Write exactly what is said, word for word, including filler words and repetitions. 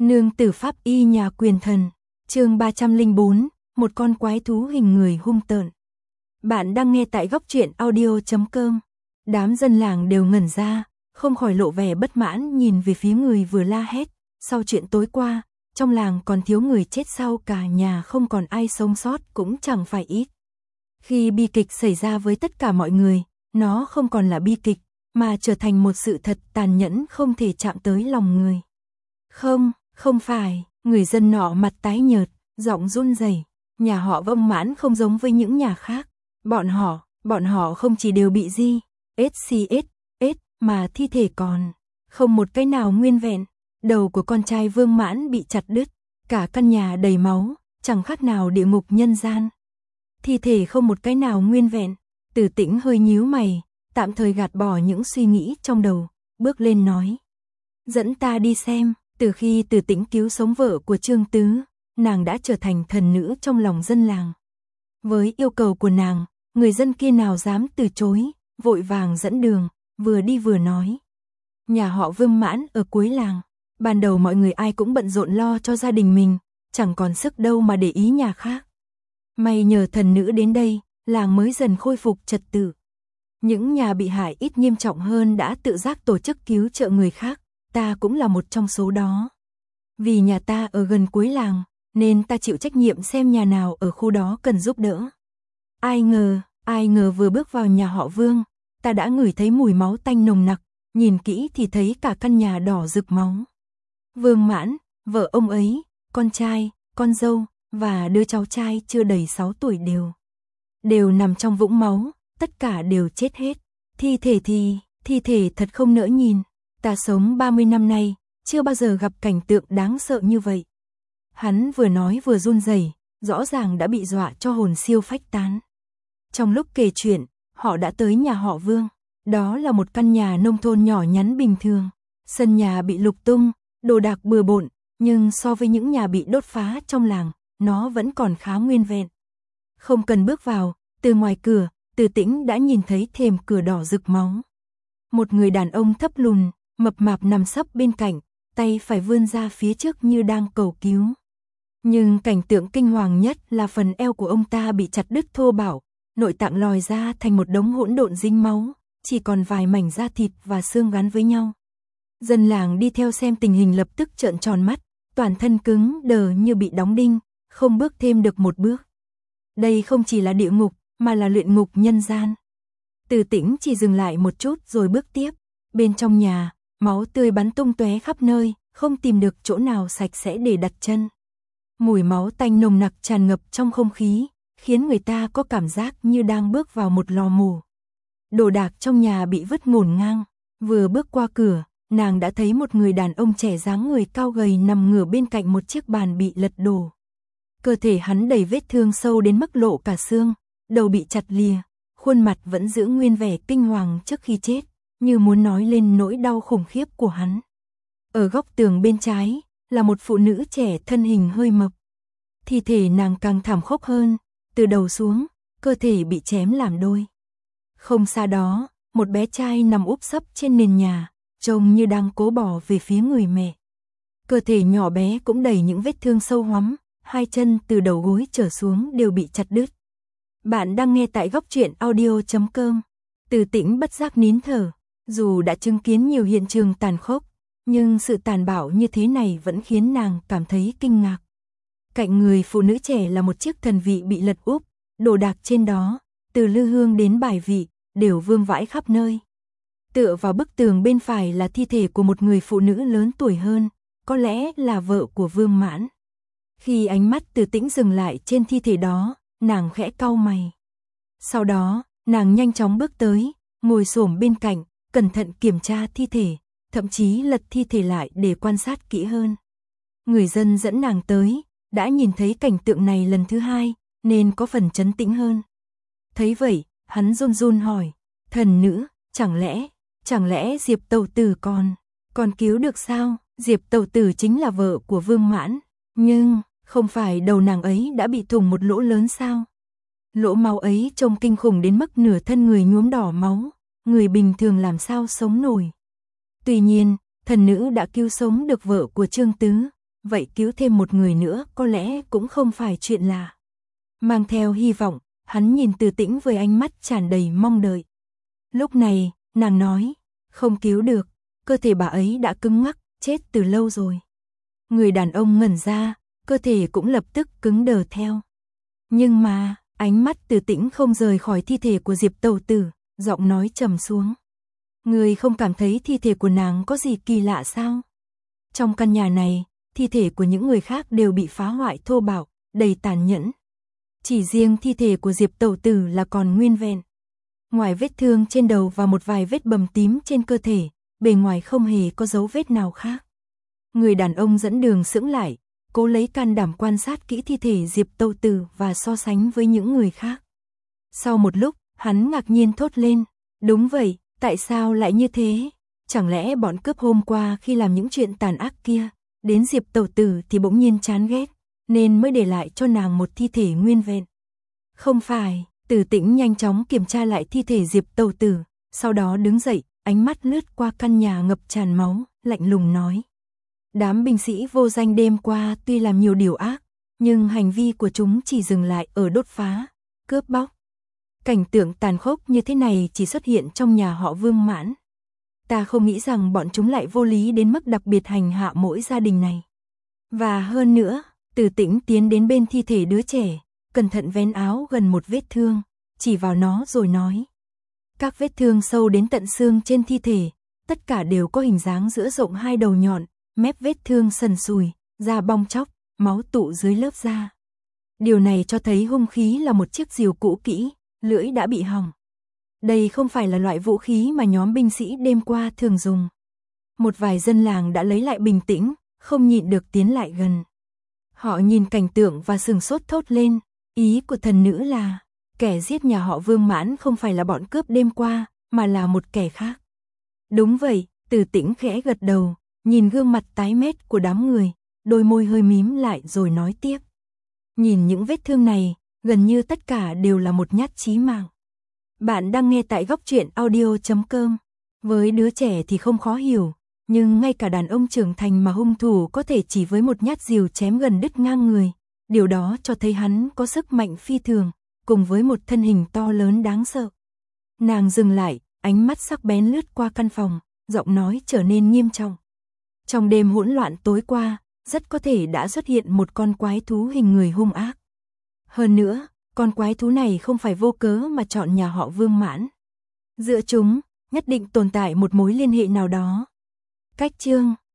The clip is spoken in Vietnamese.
Nương tử pháp y nhà quyền thần, chương ba trăm lẻ bốn, một con quái thú hình người hung tợn. Bạn đang nghe tại góc truyện audio chấm com. Đám dân làng đều ngẩn ra, không khỏi lộ vẻ bất mãn nhìn về phía người vừa la hét. Sau chuyện tối qua, trong làng còn thiếu người chết, sau cả nhà không còn ai sống sót cũng chẳng phải ít. Khi bi kịch xảy ra với tất cả mọi người, nó không còn là bi kịch, mà trở thành một sự thật tàn nhẫn không thể chạm tới lòng người. Không, không phải, người dân nọ mặt tái nhợt, giọng run rẩy. Nhà họ Vông Mãn không giống với những nhà khác. Bọn họ, bọn họ không chỉ đều bị di, ét xê ét, ét, mà thi thể còn không một cái nào nguyên vẹn. Đầu của con trai Vương Mãn bị chặt đứt, cả căn nhà đầy máu, chẳng khác nào địa ngục nhân gian. Thi thể không một cái nào nguyên vẹn. Từ Tĩnh hơi nhíu mày, tạm thời gạt bỏ những suy nghĩ trong đầu, bước lên nói: "Dẫn ta đi xem." Từ khi Từ Tĩnh cứu sống vợ của Trương Tứ, nàng đã trở thành thần nữ trong lòng dân làng. Với yêu cầu của nàng, người dân kia nào dám từ chối, vội vàng dẫn đường, vừa đi vừa nói: "Nhà họ Vương Mãn ở cuối làng, ban đầu mọi người ai cũng bận rộn lo cho gia đình mình, chẳng còn sức đâu mà để ý nhà khác. May nhờ thần nữ đến đây, làng mới dần khôi phục trật tự. Những nhà bị hại ít nghiêm trọng hơn đã tự giác tổ chức cứu trợ người khác, ta cũng là một trong số đó. Vì nhà ta ở gần cuối làng, nên ta chịu trách nhiệm xem nhà nào ở khu đó cần giúp đỡ. Ai ngờ, ai ngờ vừa bước vào nhà họ Vương, ta đã ngửi thấy mùi máu tanh nồng nặc, nhìn kỹ thì thấy cả căn nhà đỏ rực máu. Vương Mãn, vợ ông ấy, con trai, con dâu và đứa cháu trai chưa đầy sáu tuổi đều đều nằm trong vũng máu, tất cả đều chết hết. Thi thể thì, thi thể thật không nỡ nhìn. Ta sống ba mươi năm nay, chưa bao giờ gặp cảnh tượng đáng sợ như vậy." Hắn vừa nói vừa run rẩy, rõ ràng đã bị dọa cho hồn siêu phách tán. Trong lúc kể chuyện, họ đã tới nhà họ Vương. Đó là một căn nhà nông thôn nhỏ nhắn bình thường. Sân nhà bị lục tung, đồ đạc bừa bộn, nhưng so với những nhà bị đốt phá trong làng, nó vẫn còn khá nguyên vẹn. Không cần bước vào, từ ngoài cửa, Từ Tĩnh đã nhìn thấy thềm cửa đỏ rực máu. Một người đàn ông thấp lùn, mập mạp nằm sấp bên cạnh, tay phải vươn ra phía trước như đang cầu cứu. Nhưng cảnh tượng kinh hoàng nhất là phần eo của ông ta bị chặt đứt thô bạo, nội tạng lòi ra thành một đống hỗn độn dính máu, chỉ còn vài mảnh da thịt và xương gắn với nhau. Dân làng đi theo xem tình hình lập tức trợn tròn mắt, toàn thân cứng đờ như bị đóng đinh, không bước thêm được một bước. Đây không chỉ là địa ngục, mà là luyện ngục nhân gian. Từ Tĩnh chỉ dừng lại một chút rồi bước tiếp. Bên trong nhà, máu tươi bắn tung tóe khắp nơi, không tìm được chỗ nào sạch sẽ để đặt chân. Mùi máu tanh nồng nặc tràn ngập trong không khí, khiến người ta có cảm giác như đang bước vào một lò mổ. Đồ đạc trong nhà bị vứt ngổn ngang. Vừa bước qua cửa, nàng đã thấy một người đàn ông trẻ dáng người cao gầy nằm ngửa bên cạnh một chiếc bàn bị lật đổ. Cơ thể hắn đầy vết thương sâu đến mức lộ cả xương, đầu bị chặt lìa, khuôn mặt vẫn giữ nguyên vẻ kinh hoàng trước khi chết, như muốn nói lên nỗi đau khủng khiếp của hắn. Ở góc tường bên trái, là một phụ nữ trẻ thân hình hơi mập. Thi thể nàng càng thảm khốc hơn, từ đầu xuống, cơ thể bị chém làm đôi. Không xa đó, một bé trai nằm úp sấp trên nền nhà, trông như đang cố bỏ về phía người mẹ. Cơ thể nhỏ bé cũng đầy những vết thương sâu hoắm, hai chân từ đầu gối trở xuống đều bị chặt đứt. Bạn đang nghe tại góc truyện audio chấm com. Từ Tĩnh bất giác nín thở, dù đã chứng kiến nhiều hiện trường tàn khốc, nhưng sự tàn bạo như thế này vẫn khiến nàng cảm thấy kinh ngạc. Cạnh người phụ nữ trẻ là một chiếc thần vị bị lật úp, đồ đạc trên đó, từ lư hương đến bài vị, đều vương vãi khắp nơi. Tựa vào bức tường bên phải là thi thể của một người phụ nữ lớn tuổi hơn, có lẽ là vợ của Vương Mãn. Khi ánh mắt Từ Tĩnh dừng lại trên thi thể đó, nàng khẽ cau mày. Sau đó, nàng nhanh chóng bước tới, ngồi xổm bên cạnh, cẩn thận kiểm tra thi thể, thậm chí lật thi thể lại để quan sát kỹ hơn. Người dân dẫn nàng tới, đã nhìn thấy cảnh tượng này lần thứ hai, nên có phần trấn tĩnh hơn. Thấy vậy, hắn run run hỏi: "Thần nữ, chẳng lẽ, chẳng lẽ Diệp Tẩu Tử còn, còn cứu được sao?" Diệp Tẩu Tử chính là vợ của Vương Mãn, nhưng không phải đầu nàng ấy đã bị thủng một lỗ lớn sao? Lỗ máu ấy trông kinh khủng đến mức nửa thân người nhuốm đỏ máu, người bình thường làm sao sống nổi. Tuy nhiên, thần nữ đã cứu sống được vợ của Trương Tứ, vậy cứu thêm một người nữa có lẽ cũng không phải chuyện lạ. Mang theo hy vọng, hắn nhìn Từ Tĩnh với ánh mắt tràn đầy mong đợi. Lúc này, nàng nói, không cứu được, cơ thể bà ấy đã cứng ngắc, chết từ lâu rồi. Người đàn ông ngẩn ra, cơ thể cũng lập tức cứng đờ theo. Nhưng mà, ánh mắt Từ Tĩnh không rời khỏi thi thể của Diệp Tẩu Tử, giọng nói trầm xuống. Người không cảm thấy thi thể của nàng có gì kỳ lạ sao? Trong căn nhà này, thi thể của những người khác đều bị phá hoại thô bạo, đầy tàn nhẫn. Chỉ riêng thi thể của Diệp Tẩu Tử là còn nguyên vẹn. Ngoài vết thương trên đầu và một vài vết bầm tím trên cơ thể, bề ngoài không hề có dấu vết nào khác. Người đàn ông dẫn đường sững lại, cố lấy can đảm quan sát kỹ thi thể Diệp Tẩu Tử và so sánh với những người khác. Sau một lúc, hắn ngạc nhiên thốt lên, đúng vậy, tại sao lại như thế? Chẳng lẽ bọn cướp hôm qua khi làm những chuyện tàn ác kia, đến Diệp Tẩu Tử thì bỗng nhiên chán ghét, nên mới để lại cho nàng một thi thể nguyên vẹn? Không phải, Từ Tĩnh nhanh chóng kiểm tra lại thi thể Diệp Tẩu Tử, sau đó đứng dậy, ánh mắt lướt qua căn nhà ngập tràn máu, lạnh lùng nói. Đám binh sĩ vô danh đêm qua tuy làm nhiều điều ác, nhưng hành vi của chúng chỉ dừng lại ở đốt phá, cướp bóc. Cảnh tượng tàn khốc như thế này chỉ xuất hiện trong nhà họ Vương Mãn. Ta không nghĩ rằng bọn chúng lại vô lý đến mức đặc biệt hành hạ mỗi gia đình này. Và hơn nữa, Từ Tĩnh tiến đến bên thi thể đứa trẻ, cẩn thận vén áo gần một vết thương, chỉ vào nó rồi nói. Các vết thương sâu đến tận xương trên thi thể, tất cả đều có hình dáng giữa rộng hai đầu nhọn, mép vết thương sần sùi, da bong tróc, máu tụ dưới lớp da. Điều này cho thấy hung khí là một chiếc rìu cũ kỹ, lưỡi đã bị hỏng. Đây không phải là loại vũ khí mà nhóm binh sĩ đêm qua thường dùng. Một vài dân làng đã lấy lại bình tĩnh, không nhịn được tiến lại gần. Họ nhìn cảnh tượng và sừng sốt thốt lên, ý của thần nữ là, kẻ giết nhà họ Vương Mãn không phải là bọn cướp đêm qua, mà là một kẻ khác. Đúng vậy, Từ Tĩnh khẽ gật đầu, nhìn gương mặt tái mét của đám người, đôi môi hơi mím lại rồi nói tiếp. Nhìn những vết thương này, gần như tất cả đều là một nhát chí mạng. Bạn đang nghe tại góc truyện audio chấm com. Với đứa trẻ thì không khó hiểu, nhưng ngay cả đàn ông trưởng thành mà hung thủ có thể chỉ với một nhát rìu chém gần đứt ngang người, điều đó cho thấy hắn có sức mạnh phi thường, cùng với một thân hình to lớn đáng sợ. Nàng dừng lại, ánh mắt sắc bén lướt qua căn phòng, giọng nói trở nên nghiêm trọng. Trong đêm hỗn loạn tối qua, rất có thể đã xuất hiện một con quái thú hình người hung ác. Hơn nữa, con quái thú này không phải vô cớ mà chọn nhà họ Vương Mãn. Giữa chúng, nhất định tồn tại một mối liên hệ nào đó. Cách chương